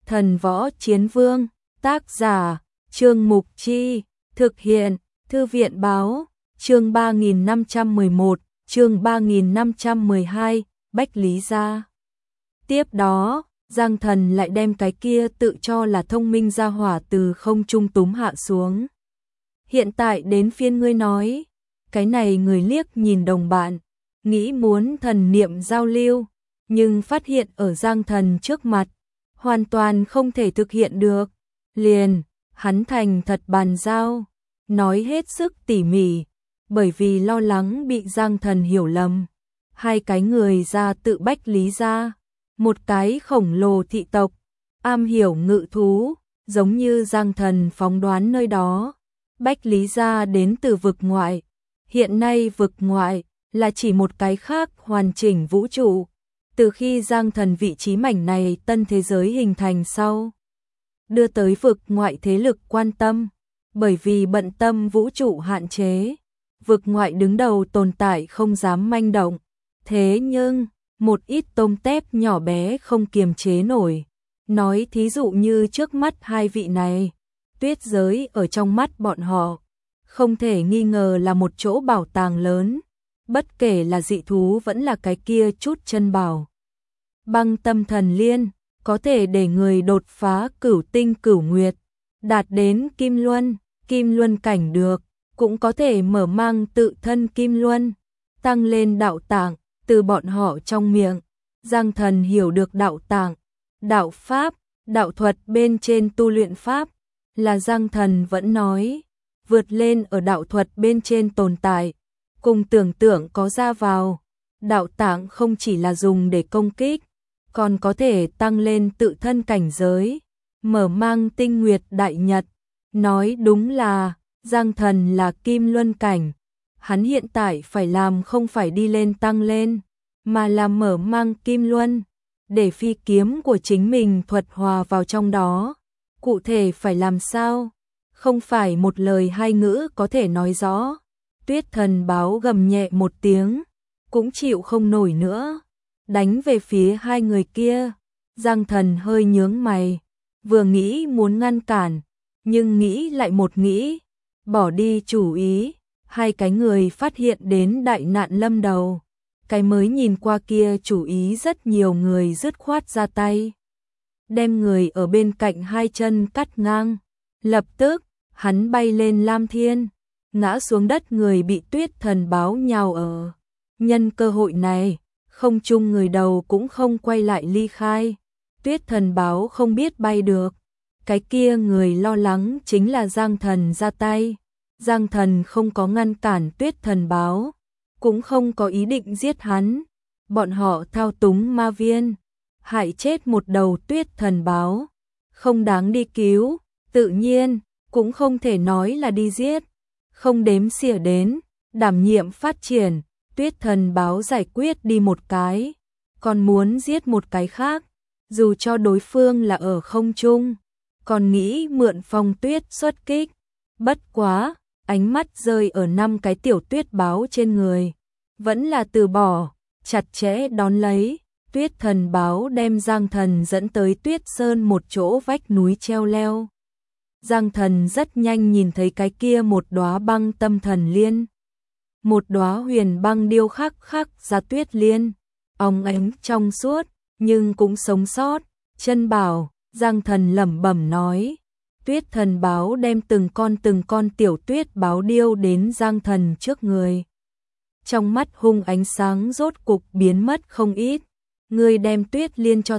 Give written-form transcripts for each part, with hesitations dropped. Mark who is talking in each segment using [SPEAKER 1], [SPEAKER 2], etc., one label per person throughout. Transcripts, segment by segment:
[SPEAKER 1] Thần Võ Chiến Vương, tác giả, Trương Mục Chi, thực hiện, Thư viện báo, chương 3511, chương 3512, Bách Lý Gia. Tiếp đó, Giang Thần lại đem cái kia tự cho là thông minh ra hỏa từ không trung túm hạ xuống. Hiện tại đến phiên ngươi nói, cái này người liếc nhìn đồng bạn, nghĩ muốn thần niệm giao lưu, nhưng phát hiện ở Giang Thần trước mặt, hoàn toàn không thể thực hiện được. Liền, hắn thành thật bàn giao, nói hết sức tỉ mỉ, bởi vì lo lắng bị Giang Thần hiểu lầm. Hai cái người ra tự Bách Lý Gia, một cái khổng lồ thị tộc, am hiểu ngự thú, giống như Giang Thần phóng đoán nơi đó. Bách Lý Gia đến từ vực ngoại, hiện nay vực ngoại là chỉ một cái khác hoàn chỉnh vũ trụ. Từ khi Giang Thần vị trí mảnh này tân thế giới hình thành sau, đưa tới vực ngoại thế lực quan tâm, bởi vì bận tâm vũ trụ hạn chế, vực ngoại đứng đầu tồn tại không dám manh động. Thế nhưng, một ít tôm tép nhỏ bé không kiềm chế nổi. Nói thí dụ như trước mắt hai vị này, tuyết giới ở trong mắt bọn họ, không thể nghi ngờ là một chỗ bảo tàng lớn, bất kể là dị thú vẫn là cái kia chút chân bảo. Băng tâm thần liên, có thể để người đột phá cửu tinh cửu nguyệt, đạt đến kim luân cảnh được, cũng có thể mở mang tự thân kim luân, tăng lên đạo tạng. Từ bọn họ trong miệng, Giang Thần hiểu được đạo tạng, đạo pháp, đạo thuật bên trên tu luyện pháp, là Giang Thần vẫn nói, vượt lên ở đạo thuật bên trên tồn tại, cùng tưởng tượng có ra vào. Đạo tạng không chỉ là dùng để công kích, còn có thể tăng lên tự thân cảnh giới, mở mang tinh nguyệt đại nhật. Nói đúng là, Giang Thần là kim luân cảnh. Hắn hiện tại phải làm không phải đi lên tăng lên, mà là mở mang kim luân, để phi kiếm của chính mình thuật hòa vào trong đó. Cụ thể phải làm sao? Không phải một lời hai ngữ có thể nói rõ. Tuyết Thần báo gầm nhẹ một tiếng, cũng chịu không nổi nữa, đánh về phía hai người kia. Giang Thần hơi nhướng mày, vừa nghĩ muốn ngăn cản, nhưng nghĩ lại một nghĩ, bỏ đi chủ ý. Hai cái người phát hiện đến đại nạn lâm đầu, cái mới nhìn qua kia chủ ý rất nhiều người dứt khoát ra tay, đem người ở bên cạnh hai chân cắt ngang. Lập tức, hắn bay lên lam thiên, ngã xuống đất, người bị Tuyết Thần báo nhào ở. Nhân cơ hội này, không chung người đầu cũng không quay lại ly khai. Tuyết Thần báo không biết bay được, cái kia người lo lắng chính là Giang Thần ra tay. Giang Thần không có ngăn cản Tuyết Thần báo, cũng không có ý định giết hắn. Bọn họ thao túng ma viên, hại chết một đầu Tuyết Thần báo, không đáng đi cứu, tự nhiên, cũng không thể nói là đi giết. Không đếm xỉa đến, đảm nhiệm phát triển, Tuyết Thần báo giải quyết đi một cái, còn muốn giết một cái khác, dù cho đối phương là ở không trung, còn nghĩ mượn phong tuyết xuất kích. Bất quá, ánh mắt rơi ở 5 cái tiểu tuyết báo trên người, vẫn là từ bỏ, chặt chẽ đón lấy. Tuyết Thần báo đem Giang Thần dẫn tới Tuyết Sơn một chỗ vách núi treo leo. Giang Thần rất nhanh nhìn thấy cái kia một đóa băng tâm thần liên, một đóa huyền băng điêu khắc ra tuyết liên, óng ánh trong suốt, nhưng cũng sống sót. Chân bảo, Giang Thần lẩm bẩm nói. Tuyết Thần báo đem từng con tiểu tuyết báo điêu đến Giang Thần trước người. Trong mắt hung ánh sáng rốt cục biến mất không ít. Ngươi đem tuyết liên cho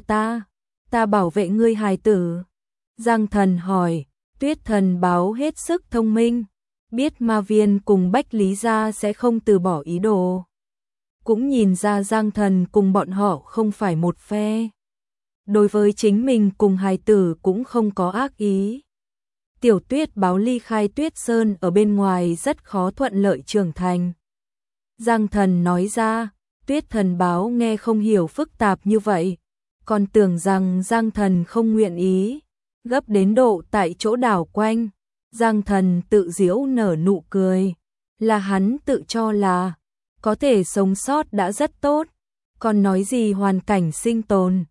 [SPEAKER 1] ta bảo vệ ngươi hài tử. Giang Thần hỏi. Tuyết Thần báo hết sức thông minh, biết ma viên cùng Bách Lý Gia sẽ không từ bỏ ý đồ. Cũng nhìn ra Giang Thần cùng bọn họ không phải một phe. Đối với chính mình cùng hài tử cũng không có ác ý. Tiểu tuyết báo ly khai Tuyết Sơn ở bên ngoài rất khó thuận lợi trưởng thành. Giang Thần nói ra. Tuyết Thần báo nghe không hiểu phức tạp như vậy, còn tưởng rằng Giang Thần không nguyện ý, gấp đến độ tại chỗ đảo quanh. Giang Thần tự giễu nở nụ cười, là hắn tự cho là có thể sống sót đã rất tốt, còn nói gì hoàn cảnh sinh tồn.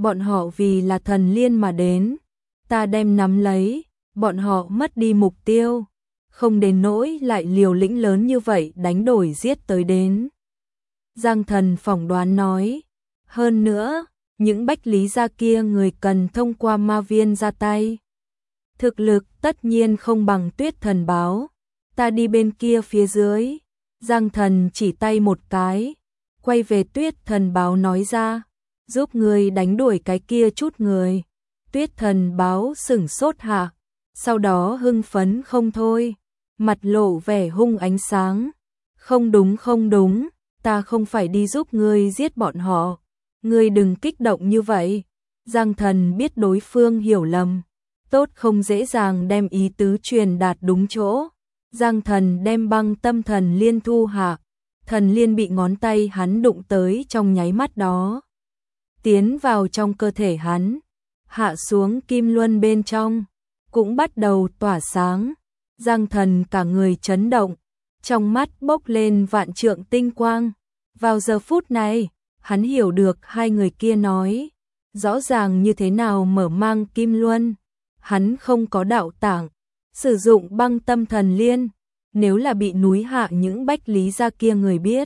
[SPEAKER 1] bọn họ vì là thần liên mà đến, ta đem nắm lấy, bọn họ mất đi mục tiêu, không đến nỗi lại liều lĩnh lớn như vậy đánh đổi giết tới đến. Giang Thần phỏng đoán nói, hơn nữa, những Bách Lý gia kia người cần thông qua ma viên ra tay. Thực lực tất nhiên không bằng Tuyết Thần báo, ta đi bên kia phía dưới. Giang Thần chỉ tay một cái, quay về Tuyết Thần báo nói ra, giúp người đánh đuổi cái kia chút người. Tuyết Thần báo sửng sốt hạ, sau đó hưng phấn không thôi, mặt lộ vẻ hung ánh sáng. Không đúng, ta không phải đi giúp ngươi giết bọn họ, ngươi đừng kích động như vậy. Giang Thần biết đối phương hiểu lầm, tốt không dễ dàng đem ý tứ truyền đạt đúng chỗ. Giang Thần đem băng tâm thần liên thu hạ, thần liên bị ngón tay hắn đụng tới trong nháy mắt đó, tiến vào trong cơ thể hắn, hạ xuống kim luân bên trong, cũng bắt đầu tỏa sáng. Giang Thần cả người chấn động, trong mắt bốc lên vạn trượng tinh quang. Vào giờ phút này, hắn hiểu được hai người kia nói rõ ràng như thế nào mở mang kim luân. Hắn không có đạo tảng, sử dụng băng tâm thần liên, nếu là bị núi hạ những Bách Lý gia kia người biết,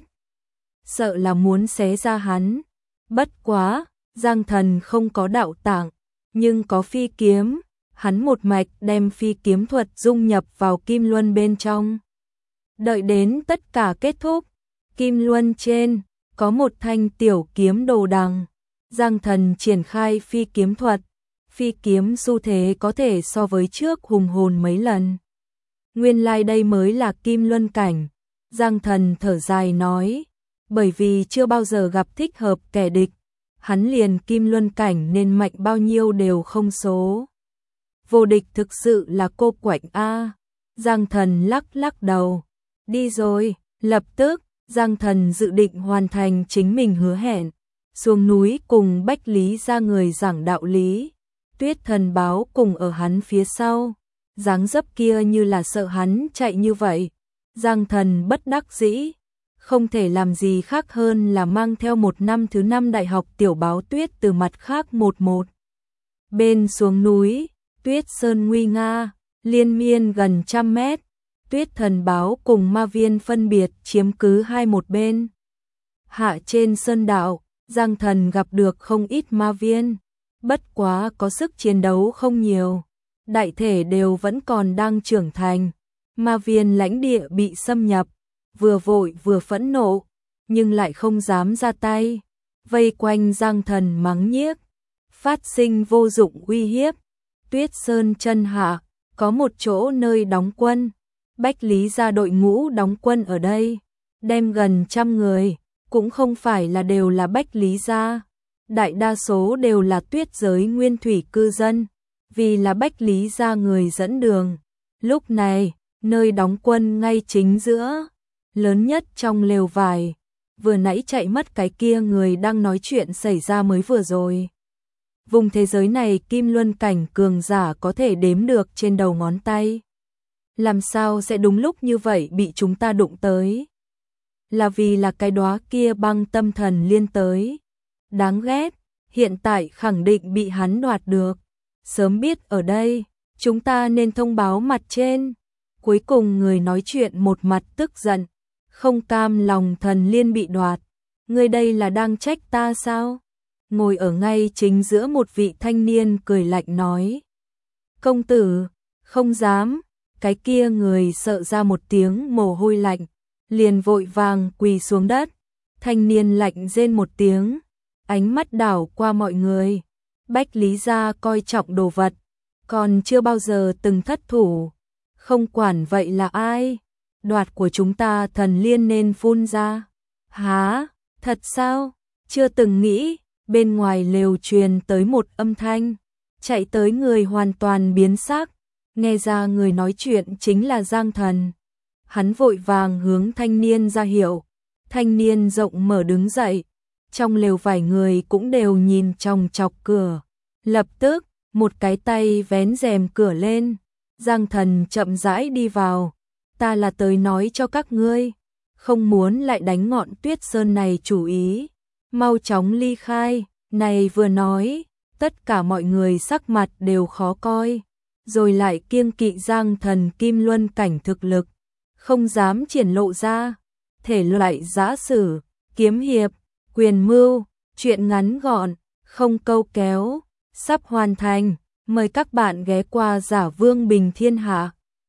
[SPEAKER 1] sợ là muốn xé ra hắn. Bất quá, Giang Thần không có đạo tảng, nhưng có phi kiếm, hắn một mạch đem phi kiếm thuật dung nhập vào kim luân bên trong. Đợi đến tất cả kết thúc, kim luân trên có một thanh tiểu kiếm đồ đằng. Giang Thần triển khai phi kiếm thuật, phi kiếm xu thế có thể so với trước hùng hồn mấy lần. Nguyên lai đây mới là kim luân cảnh. Giang Thần thở dài nói, bởi vì chưa bao giờ gặp thích hợp kẻ địch, hắn liền kim luân cảnh nên mạnh bao nhiêu đều không số. Vô địch thực sự là cô quạnh a. Giang Thần lắc lắc đầu, đi rồi. Lập tức, Giang Thần dự định hoàn thành chính mình hứa hẹn, xuống núi cùng Bách Lý gia người giảng đạo lý. Tuyết Thần báo cùng ở hắn phía sau, dáng dấp kia như là sợ hắn chạy như vậy. Giang Thần bất đắc dĩ, không thể làm gì khác hơn là mang theo một năm thứ 5 đại học tiểu báo Tuyết từ mặt khác một bên xuống núi. Tuyết sơn nguy nga, liên miên gần 100 mét. Tuyết Thần báo cùng ma viên phân biệt chiếm cứ một bên. Hạ trên sơn đạo, Giang Thần gặp được không ít ma viên, bất quá có sức chiến đấu không nhiều, đại thể đều vẫn còn đang trưởng thành. Ma viên lãnh địa bị xâm nhập, vừa vội vừa phẫn nộ, nhưng lại không dám ra tay, vây quanh Giang Thần mắng nhiếc, phát sinh vô dụng uy hiếp. Tuyết Sơn chân hạ, có một chỗ nơi đóng quân, Bách Lý gia đội ngũ đóng quân ở đây, đem gần 100 người, cũng không phải là đều là Bách Lý gia, đại đa số đều là tuyết giới nguyên thủy cư dân, vì là Bách Lý gia người dẫn đường. Lúc này, nơi đóng quân ngay chính giữa, lớn nhất trong lều vải, vừa nãy chạy mất cái kia người đang nói chuyện xảy ra mới vừa rồi. Vùng thế giới này kim luân cảnh cường giả có thể đếm được trên đầu ngón tay. Làm sao sẽ đúng lúc như vậy bị chúng ta đụng tới? Là vì là cái đóa kia băng tâm thần liên tới. Đáng ghét, hiện tại khẳng định bị hắn đoạt được. Sớm biết ở đây, chúng ta nên thông báo mặt trên. Cuối cùng người nói chuyện một mặt tức giận, không cam lòng thần liên bị đoạt. Người đây là đang trách ta sao? Ngồi ở ngay chính giữa một vị thanh niên cười lạnh nói. Công tử, không dám. Cái kia người sợ ra một tiếng mồ hôi lạnh, liền vội vàng quỳ xuống đất. Thanh niên lạnh rên một tiếng, ánh mắt đảo qua mọi người. Bách Lý gia coi trọng đồ vật, còn chưa bao giờ từng thất thủ. Không quản vậy là ai, đoạt của chúng ta thần liên nên phun ra. Hả, thật sao? Chưa từng nghĩ. Bên ngoài lều truyền tới một âm thanh, chạy tới người hoàn toàn biến sắc, nghe ra người nói chuyện chính là Giang Thần. Hắn vội vàng hướng thanh niên ra hiệu, thanh niên rộng mở đứng dậy, trong lều vài người cũng đều nhìn chòng chọc cửa. Lập tức, một cái tay vén rèm cửa lên, Giang Thần chậm rãi đi vào, ta là tới nói cho các ngươi, không muốn lại đánh ngọn Tuyết Sơn này chủ ý. Mau chóng ly khai, này vừa nói, tất cả mọi người sắc mặt đều khó coi, rồi lại kiêng kỵ Giang Thần Kim Luân cảnh thực lực, không dám triển lộ ra. Thể loại giã sử, kiếm hiệp, quyền mưu, truyện ngắn gọn, không câu kéo, sắp hoàn thành. Mời các bạn ghé qua Giả Vương Bình Thiên Hạ.